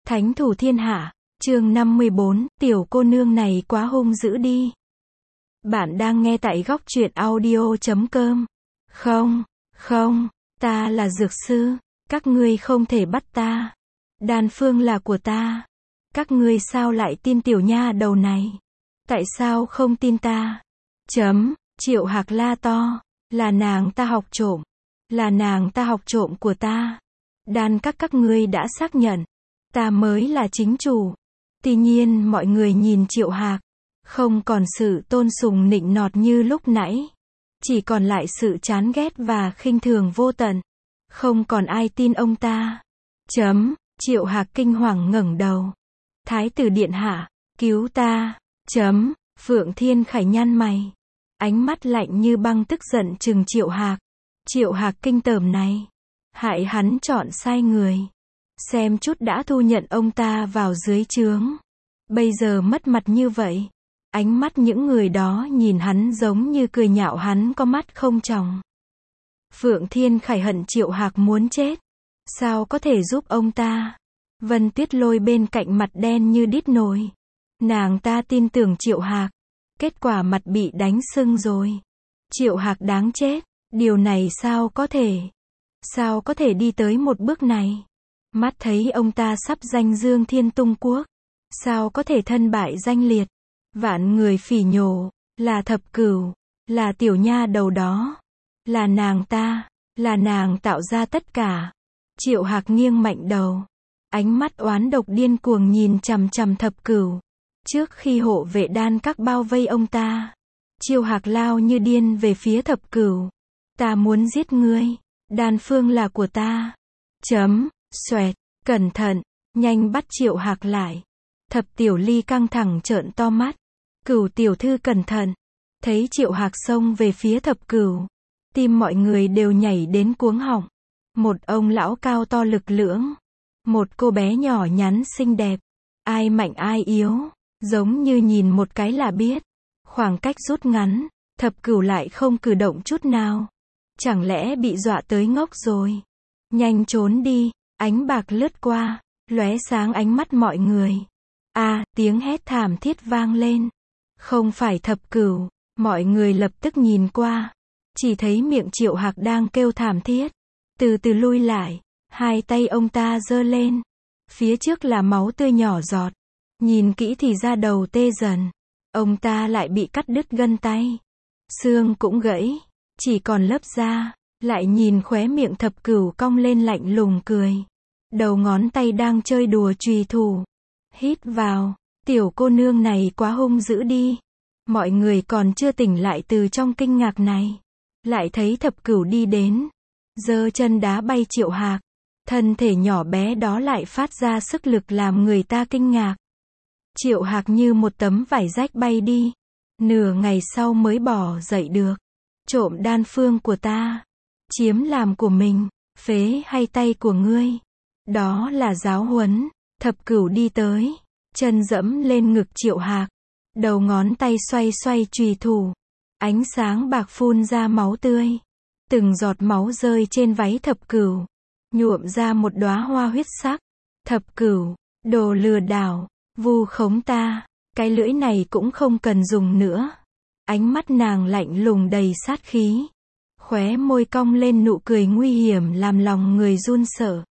Thánh thủ thiên hạ, chương 54, tiểu cô nương này quá hung dữ đi. Bạn đang nghe tại góc truyện audio.com. Không, ta là dược sư, các ngươi không thể bắt ta. Đan phương là của ta. Các ngươi sao lại tin tiểu nha đầu này? Tại sao không tin ta? Triệu Hạc la to, là nàng ta học trộm. Là nàng ta học trộm của ta. Đan các ngươi đã xác nhận. Ta mới là chính chủ. Tuy nhiên mọi người nhìn Triệu Hạc, không còn sự tôn sùng nịnh nọt như lúc nãy. Chỉ còn lại sự chán ghét và khinh thường vô tận. Không còn ai tin ông ta. Triệu Hạc kinh hoàng ngẩng đầu. Thái tử điện hạ, cứu ta. Phượng Thiên Khải nhăn mày. Ánh mắt lạnh như băng tức giận trừng Triệu Hạc. Triệu Hạc kinh tởm này. Hại hắn chọn sai người. Xem chút đã thu nhận ông ta vào dưới trướng. Bây giờ mất mặt như vậy. Ánh mắt những người đó nhìn hắn giống như cười nhạo hắn có mắt không tròng. Phượng Thiên Khải hận Triệu Hạc muốn chết. Sao có thể giúp ông ta? Vân Tuyết Lôi bên cạnh mặt đen như đít nồi. Nàng ta tin tưởng Triệu Hạc. Kết quả mặt bị đánh sưng rồi. Triệu Hạc đáng chết. Điều này sao có thể? Sao có thể đi tới một bước này? Mắt thấy ông ta sắp danh dương thiên tung quốc. Sao có thể thân bại danh liệt? Vạn người phỉ nhổ. Là Thập Cửu. Là tiểu nha đầu đó. Là nàng ta. Là nàng tạo ra tất cả. Triệu Hạc nghiêng mạnh đầu. Ánh mắt oán độc điên cuồng nhìn chằm chằm Thập Cửu. Trước khi hộ vệ đan các bao vây ông ta, Triệu Hạc lao như điên về phía Thập Cửu. Ta muốn giết ngươi. Đan phương là của ta. Xoẹt, cẩn thận, nhanh bắt Triệu Hạc lại. Thập Tiểu Ly căng thẳng trợn to mắt. Cửu tiểu thư cẩn thận. Thấy Triệu Hạc xông về phía Thập Cửu, tim mọi người đều nhảy đến cuống họng. Một ông lão cao to lực lưỡng, một cô bé nhỏ nhắn xinh đẹp. Ai mạnh ai yếu, giống như nhìn một cái là biết. Khoảng cách rút ngắn, Thập Cửu lại không cử động chút nào. Chẳng lẽ bị dọa tới ngốc rồi? Nhanh trốn đi. Ánh bạc lướt qua, lóe sáng ánh mắt mọi người. Tiếng hét thảm thiết vang lên. Không phải Thập Cửu. Mọi người lập tức nhìn qua. Chỉ thấy miệng Triệu Hạc đang kêu thảm thiết. Từ từ lui lại. Hai tay ông ta giơ lên. Phía trước là máu tươi nhỏ giọt. Nhìn kỹ thì da đầu tê dần. Ông ta lại bị cắt đứt gân tay. Xương cũng gãy. Chỉ còn lớp da. Lại nhìn khóe miệng Thập Cửu cong lên lạnh lùng cười. Đầu ngón tay đang chơi đùa chùy thủ. Hít vào. Tiểu cô nương này quá hung dữ đi. Mọi người còn chưa tỉnh lại từ trong kinh ngạc này. Lại thấy Thập Cửu đi đến. Giơ chân đá bay Triệu Hạc. Thân thể nhỏ bé đó lại phát ra sức lực làm người ta kinh ngạc. Triệu Hạc như một tấm vải rách bay đi. Nửa ngày sau mới bỏ dậy được. Trộm đan phương của ta. Chiếm làm của mình. Phế hay tay của ngươi. Đó là giáo huấn. Thập Cửu đi tới. Chân dẫm lên ngực Triệu Hạc. Đầu ngón tay xoay xoay chùy thủ. Ánh sáng bạc phun ra máu tươi. Từng giọt máu rơi trên váy Thập Cửu. Nhuộm ra một đóa hoa huyết sắc. Thập Cửu, đồ lừa đảo, vu khống ta. Cái lưỡi này cũng không cần dùng nữa. Ánh mắt nàng lạnh lùng đầy sát khí. Khóe môi cong lên nụ cười nguy hiểm làm lòng người run sợ.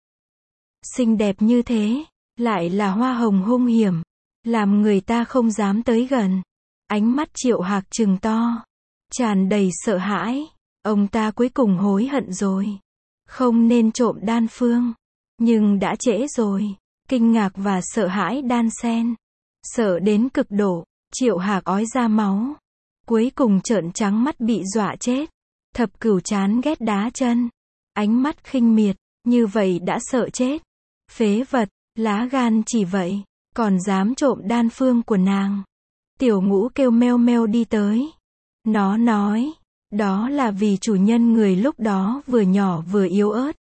Xinh đẹp như thế, lại là hoa hồng hung hiểm, làm người ta không dám tới gần. Ánh mắt Triệu Hạc trừng to, tràn đầy sợ hãi. Ông ta cuối cùng hối hận rồi. Không nên trộm đan phương. Nhưng đã trễ rồi. Kinh ngạc và sợ hãi đan xen. Sợ đến cực độ, Triệu Hạc ói ra máu. Cuối cùng trợn trắng mắt bị dọa chết. Thập Cửu chán ghét đá chân. Ánh mắt khinh miệt, như vậy đã sợ chết. Phế vật, lá gan chỉ vậy, còn dám trộm đan phương của nàng. Tiểu Ngũ kêu meo meo đi tới. Nó nói, đó là vì chủ nhân người lúc đó vừa nhỏ vừa yếu ớt.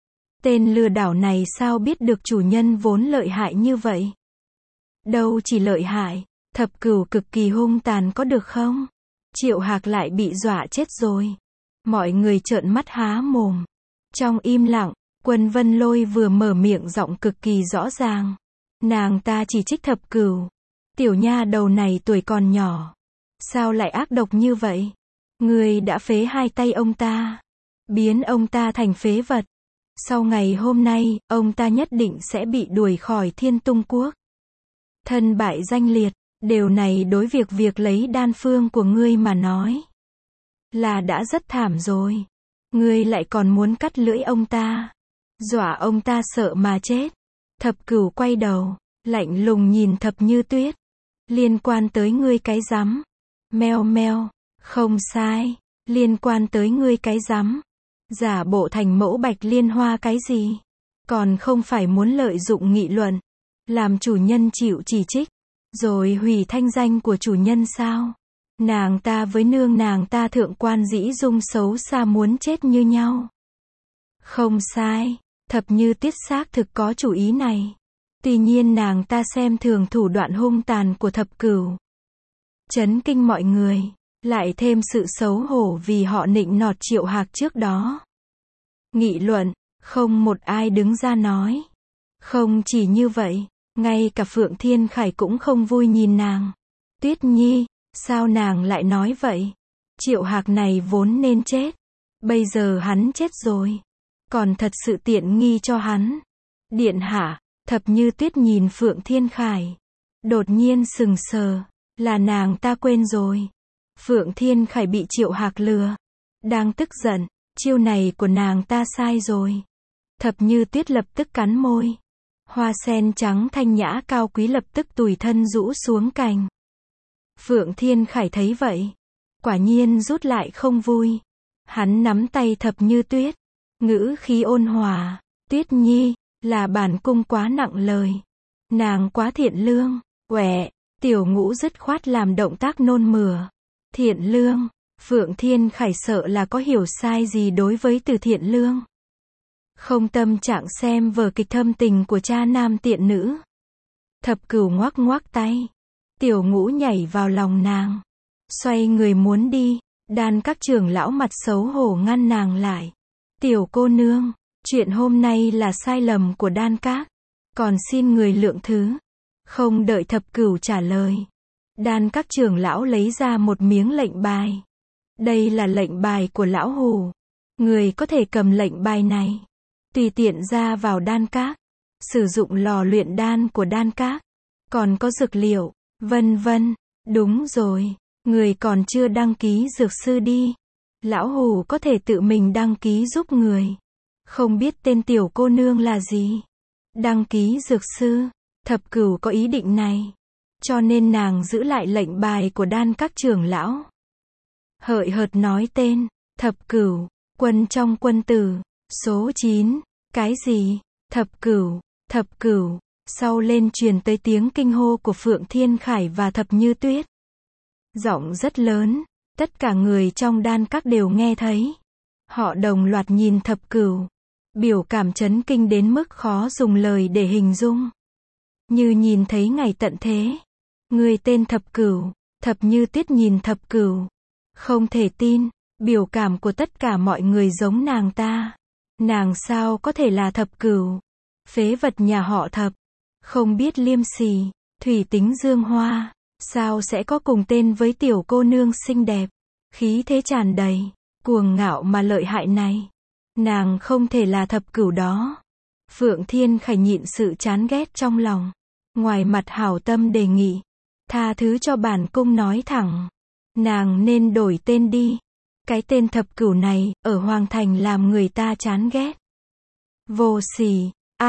Tên lừa đảo này sao biết được chủ nhân vốn lợi hại như vậy? Đâu chỉ lợi hại, Thập Cửu cực kỳ hung tàn có được không? Triệu Hạc lại bị dọa chết rồi. Mọi người trợn mắt há mồm. Trong im lặng, Quân Vân Lôi vừa mở miệng giọng cực kỳ rõ ràng. Nàng ta chỉ trích Thập Cửu. Tiểu nha đầu này tuổi còn nhỏ. Sao lại ác độc như vậy? Ngươi đã phế hai tay ông ta. Biến ông ta thành phế vật. Sau ngày hôm nay, ông ta nhất định sẽ bị đuổi khỏi Thiên Tung Quốc. Thân bại danh liệt, điều này đối việc lấy đan phương của ngươi mà nói là đã rất thảm rồi. Ngươi lại còn muốn cắt lưỡi ông ta. Dọa ông ta sợ mà chết. Thập Cửu quay đầu, lạnh lùng nhìn Thập Như Tuyết. Liên quan tới ngươi cái rắm. Meo meo, không sai. Liên quan tới ngươi cái rắm. Giả bộ thành mẫu Bạch Liên Hoa cái gì? Còn không phải muốn lợi dụng nghị luận, làm chủ nhân chịu chỉ trích, rồi hủy thanh danh của chủ nhân sao? Nàng ta với nương nàng ta thượng quan dĩ dung xấu xa muốn chết như nhau. Không sai, Thập Như Tuyết xác thực có chủ ý này. Tuy nhiên nàng ta xem thường thủ đoạn hung tàn của Thập Cửu. Chấn kinh mọi người, lại thêm sự xấu hổ vì họ nịnh nọt Triệu Hạc trước đó. Nghị luận, không một ai đứng ra nói. Không chỉ như vậy, ngay cả Phượng Thiên Khải cũng không vui nhìn nàng. Tuyết Nhi, sao nàng lại nói vậy? Triệu Hạc này vốn nên chết. Bây giờ hắn chết rồi. Còn thật sự tiện nghi cho hắn. Điện hạ, Thập Như Tuyết nhìn Phượng Thiên Khải. Đột nhiên sừng sờ. Là nàng ta quên rồi. Phượng Thiên Khải bị Triệu Hạc lừa. Đang tức giận. Chiêu này của nàng ta sai rồi. Thập Như Tuyết lập tức cắn môi. Hoa sen trắng thanh nhã cao quý lập tức tủi thân rũ xuống cành. Phượng Thiên Khải thấy vậy. Quả nhiên rút lại không vui. Hắn nắm tay Thập Như Tuyết. Ngữ khí ôn hòa. Tuyết Nhi, là bản cung quá nặng lời. Nàng quá thiện lương. Quẹ, Tiểu Ngũ dứt khoát làm động tác nôn mửa. Thiện lương. Phượng Thiên Khải sợ là có hiểu sai gì đối với từ thiện lương. Không tâm trạng xem vở kịch thâm tình của cha nam tiện nữ. Thập Cửu ngoắc ngoắc tay. Tiểu Ngũ nhảy vào lòng nàng. Xoay người muốn đi. Đan các trưởng lão mặt xấu hổ ngăn nàng lại. Tiểu cô nương, chuyện hôm nay là sai lầm của đan các. Còn xin người lượng thứ. Không đợi Thập Cửu trả lời. Đan các trưởng lão lấy ra một miếng lệnh bài. Đây là lệnh bài của lão Hù. Người có thể cầm lệnh bài này. Tùy tiện ra vào đan các. Sử dụng lò luyện đan của đan các. Còn có dược liệu, vân vân. Đúng rồi. Người còn chưa đăng ký dược sư đi. Lão Hù có thể tự mình đăng ký giúp người. Không biết tên tiểu cô nương là gì. Đăng ký dược sư. Thập Cửu có ý định này. Cho nên nàng giữ lại lệnh bài của đan các trưởng lão. Hợi hợt nói tên. Thập Cửu. Quân trong quân tử. Số 9. Cái gì? Thập Cửu. Thập Cửu. Sau lên truyền tới tiếng kinh hô của Phượng Thiên Khải và Thập Như Tuyết. Giọng rất lớn. Tất cả người trong đan các đều nghe thấy. Họ đồng loạt nhìn Thập Cửu. Biểu cảm chấn kinh đến mức khó dùng lời để hình dung. Như nhìn thấy ngày tận thế. Người tên Thập Cửu. Thập Như Tuyết nhìn Thập Cửu. Không thể tin. Biểu cảm của tất cả mọi người giống nàng ta. Nàng sao có thể là Thập Cửu? Phế vật nhà họ Thập. Không biết liêm sỉ. Thủy tính dương hoa. Sao sẽ có cùng tên với tiểu cô nương xinh đẹp. Khí thế tràn đầy. Cuồng ngạo mà lợi hại này. Nàng không thể là Thập Cửu đó. Phượng Thiên Khải nhịn sự chán ghét trong lòng. Ngoài mặt hảo tâm đề nghị. Tha thứ cho bản cung nói thẳng. Nàng nên đổi tên đi. Cái tên Thập Cửu này, ở Hoàng Thành làm người ta chán ghét. Vô sỉ.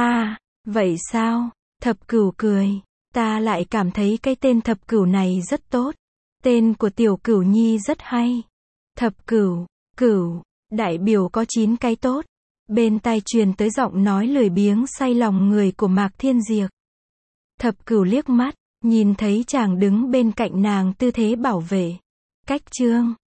Vậy sao? Thập Cửu cười. Ta lại cảm thấy cái tên Thập Cửu này rất tốt. Tên của tiểu Cửu Nhi rất hay. Thập Cửu, Cửu, đại biểu có 9 cái tốt. Bên tai truyền tới giọng nói lười biếng say lòng người của Mạc Thiên Diệp. Thập Cửu liếc mắt, nhìn thấy chàng đứng bên cạnh nàng tư thế bảo vệ. Cách chương